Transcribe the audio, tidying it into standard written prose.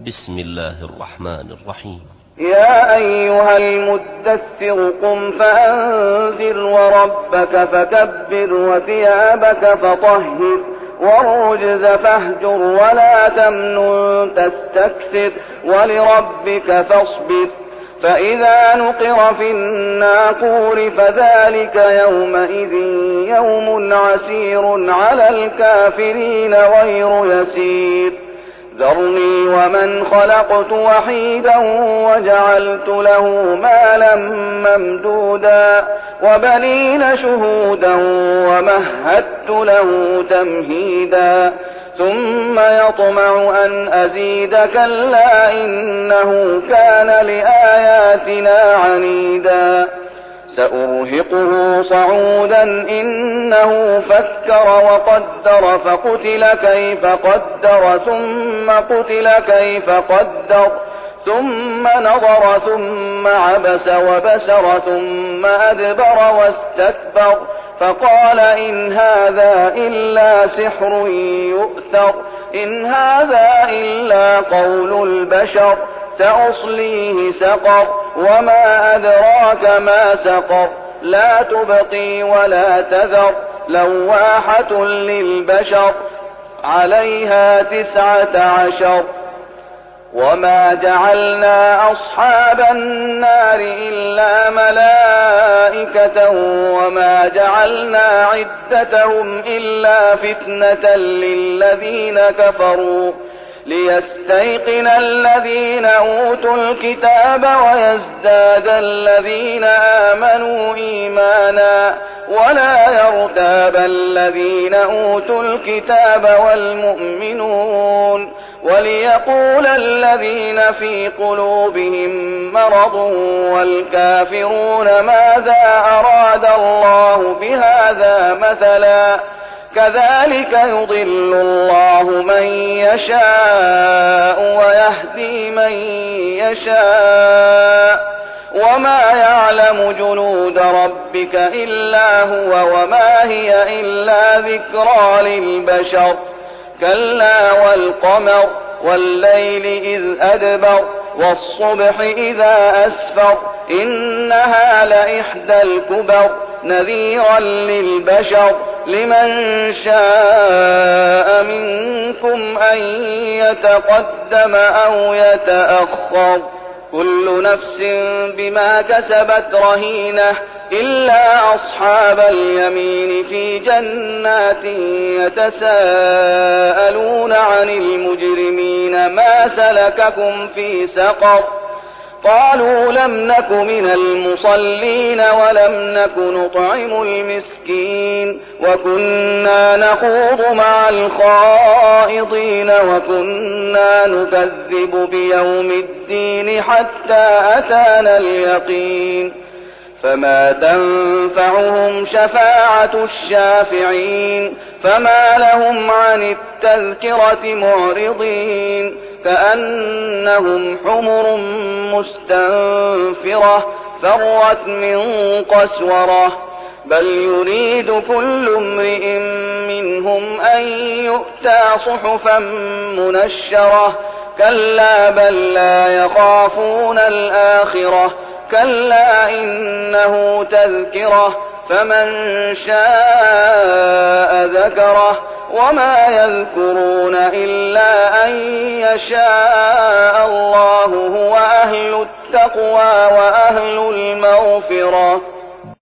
بسم الله الرحمن الرحيم. يا أيها المدثر قم فأنذر وربك فكبر وثيابك فطهر والرجز فاهجر ولا تمنن تستكثر ولربك فاصبر فإذا نقر في الناقور فذلك يومئذ يوم عسير على الكافرين غير يسير. ذرني ومن خلقت وحيدا وجعلت له مالا ممدودا وبنين شهودا ومهدت له تمهيدا ثم يطمع أن أزيد كلا إنه كان لآياتنا عنيدا سأرهقه صعودا إنه فكر وقدر فقتل كيف قدر ثم قتل كيف قدر ثم نظر ثم عبس وبسر ثم أدبر واستكبر فقال إن هذا إلا سحر يؤثر إن هذا إلا قول البشر سأصليه سقر وما أدراك ما سقر لا تبقي ولا تذر لواحة للبشر عليها 19 وما جعلنا أصحاب النار إلا ملائكة وما جعلنا عدتهم إلا فتنة للذين كفروا ليستيقن الذين أوتوا الكتاب ويزداد الذين آمنوا إيمانا ولا يرتاب الذين أوتوا الكتاب والمؤمنون وليقول الذين في قلوبهم مرض والكافرون ماذا أراد الله بهذا مثلا كذلك يضل الله من يشاء ويهدي من يشاء وما يعلم جنود ربك إلا هو وما هي إلا ذكرى للبشر كلا والقمر والليل إذ أدبر والصبح إذا أسفر إنها لإحدى الكبر نذيرا للبشر لمن شاء منكم أن يتقدم أو يتأخر كل نفس بما كسبت رهينة إلا أصحاب اليمين في جنات يتساءلون عن المجرمين ما سلككم في سقر قالوا لم نك من المصلين ولم نك نطعم المسكين وكنا نخوض مع الخائضين وكنا نكذب بيوم الدين حتى أتانا اليقين فما تنفعهم شفاعة الشافعين فما لهم عن التذكرة معرضين كأنهم حمر مستنفرة فرت من قسورة بل يريد كل امرئ منهم أن يؤتى صحفا منشرة كلا بل لا يخافون الآخرة كلا إنه تذكرة فمن شاء ذكره وما يذكرون إلا أن يشاء الله هو أهل التقوى وأهل المغفرة.